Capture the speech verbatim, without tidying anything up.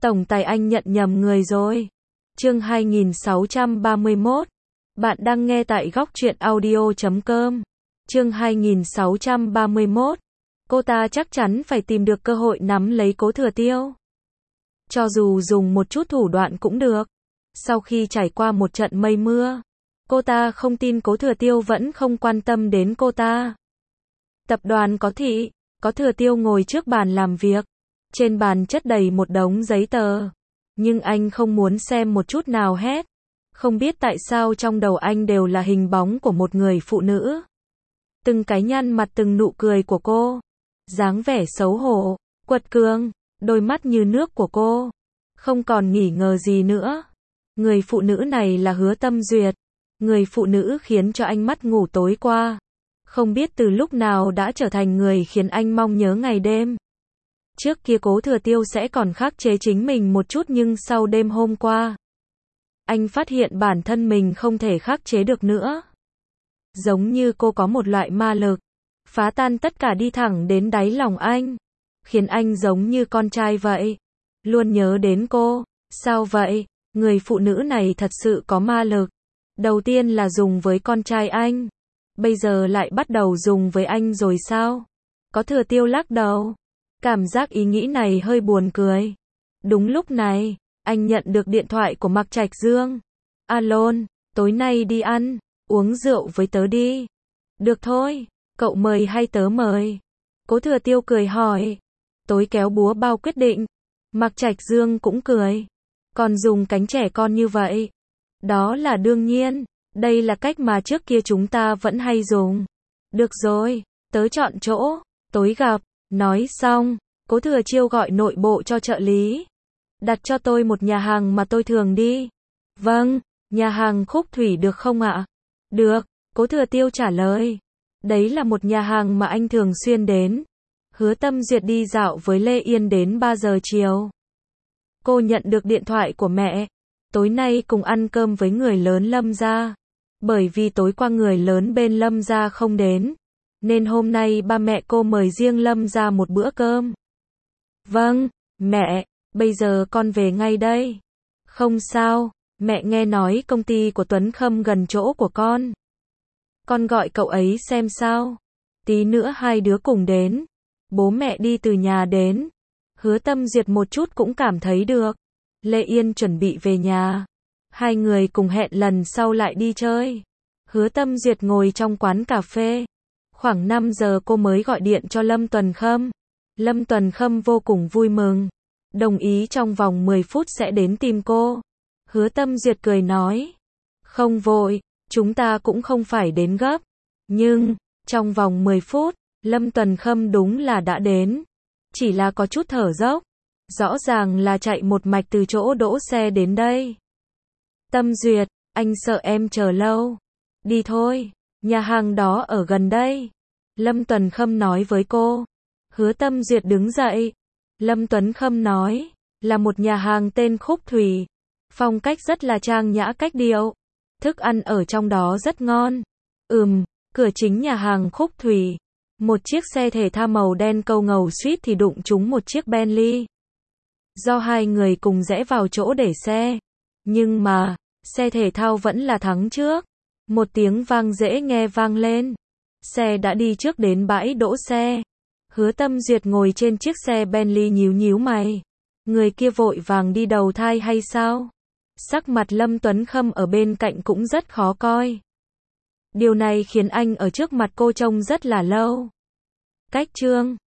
Tổng tài anh nhận nhầm người rồi. Chương hai nghìn sáu trăm ba mươi mốt. Bạn đang nghe tại góc truyện audio chấm com. Chương hai nghìn sáu trăm ba mươi mốt. Cô ta chắc chắn phải tìm được cơ hội nắm lấy Cố Thừa Tiêu. Cho dù dùng một chút thủ đoạn cũng được. Sau khi trải qua một trận mây mưa, cô ta không tin Cố Thừa Tiêu vẫn không quan tâm đến cô ta. Tập đoàn có thị, Cố Thừa Tiêu ngồi trước bàn làm việc. Trên bàn chất đầy một đống giấy tờ. Nhưng anh không muốn xem một chút nào hết. Không biết tại sao trong đầu anh đều là hình bóng của một người phụ nữ. Từng cái nhăn mặt, từng nụ cười của cô. Dáng vẻ xấu hổ, quật cường, đôi mắt như nước của cô. Không còn nghi ngờ gì nữa. Người phụ nữ này là Hứa Tâm Duyệt. Người phụ nữ khiến cho anh mất ngủ tối qua. Không biết từ lúc nào đã trở thành người khiến anh mong nhớ ngày đêm. Trước kia Cố Thừa Tiêu sẽ còn khắc chế chính mình một chút, nhưng sau đêm hôm qua, anh phát hiện bản thân mình không thể khắc chế được nữa. Giống như cô có một loại ma lực, phá tan tất cả đi thẳng đến đáy lòng anh, khiến anh giống như con trai vậy, luôn nhớ đến cô. Sao vậy? Người phụ nữ này thật sự có ma lực. Đầu tiên là dùng với con trai anh, bây giờ lại bắt đầu dùng với anh rồi sao? Cố Thừa Tiêu lắc đầu. Cảm giác ý nghĩ này hơi buồn cười. Đúng lúc này, anh nhận được điện thoại của Mạc Trạch Dương. Alo, tối nay đi ăn, uống rượu với tớ đi. Được thôi, cậu mời hay tớ mời? Cố Thừa Tiêu cười hỏi. Tối kéo búa bao quyết định. Mạc Trạch Dương cũng cười. Còn dùng cánh trẻ con như vậy? Đó là đương nhiên, đây là cách mà trước kia chúng ta vẫn hay dùng. Được rồi, tớ chọn chỗ, tối gặp. Nói xong, Cố Thừa Chiêu gọi nội bộ cho trợ lý. Đặt cho tôi một nhà hàng mà tôi thường đi. Vâng, nhà hàng Khúc Thủy được không ạ? Được, Cố Thừa Tiêu trả lời. Đấy là một nhà hàng mà anh thường xuyên đến. Hứa Tâm Duyệt đi dạo với Lê Yên đến ba giờ chiều. Cô nhận được điện thoại của mẹ. Tối nay cùng ăn cơm với người lớn Lâm gia. Bởi vì tối qua người lớn bên Lâm gia không đến, nên hôm nay ba mẹ cô mời riêng Lâm ra một bữa cơm. Vâng, mẹ, bây giờ con về ngay đây. Không sao, mẹ nghe nói công ty của Tuấn Khâm gần chỗ của con. Con gọi cậu ấy xem sao. Tí nữa hai đứa cùng đến. Bố mẹ đi từ nhà đến. Hứa Tâm Duyệt một chút cũng cảm thấy được. Lê Yên chuẩn bị về nhà. Hai người cùng hẹn lần sau lại đi chơi. Hứa Tâm Duyệt ngồi trong quán cà phê. Khoảng năm giờ cô mới gọi điện cho Lâm Tuần Khâm. Lâm Tuần Khâm vô cùng vui mừng. Đồng ý trong vòng mười phút sẽ đến tìm cô. Hứa Tâm Duyệt cười nói. Không vội, chúng ta cũng không phải đến gấp. Nhưng, trong vòng mười phút, Lâm Tuần Khâm đúng là đã đến. Chỉ là có chút thở dốc. Rõ ràng là chạy một mạch từ chỗ đỗ xe đến đây. Tâm Duyệt, anh sợ em chờ lâu. Đi thôi. Nhà hàng đó ở gần đây. Lâm Tuần Khâm nói với cô. Hứa Tâm Duyệt đứng dậy. Lâm Tuấn Khâm nói. Là một nhà hàng tên Khúc Thủy. Phong cách rất là trang nhã cách điệu. Thức ăn ở trong đó rất ngon. Ừm, cửa chính nhà hàng Khúc Thủy. Một chiếc xe thể thao màu đen câu ngầu suýt thì đụng trúng một chiếc Bentley. Do hai người cùng rẽ vào chỗ để xe. Nhưng mà, xe thể thao vẫn là thắng trước. Một tiếng vang dễ nghe vang lên. Xe đã đi trước đến bãi đỗ xe. Hứa Tâm Duyệt ngồi trên chiếc xe Bentley nhíu nhíu mày. Người kia vội vàng đi đầu thai hay sao? Sắc mặt Lâm Tuấn Khâm ở bên cạnh cũng rất khó coi. Điều này khiến anh ở trước mặt cô trông rất là lâu. Cách chương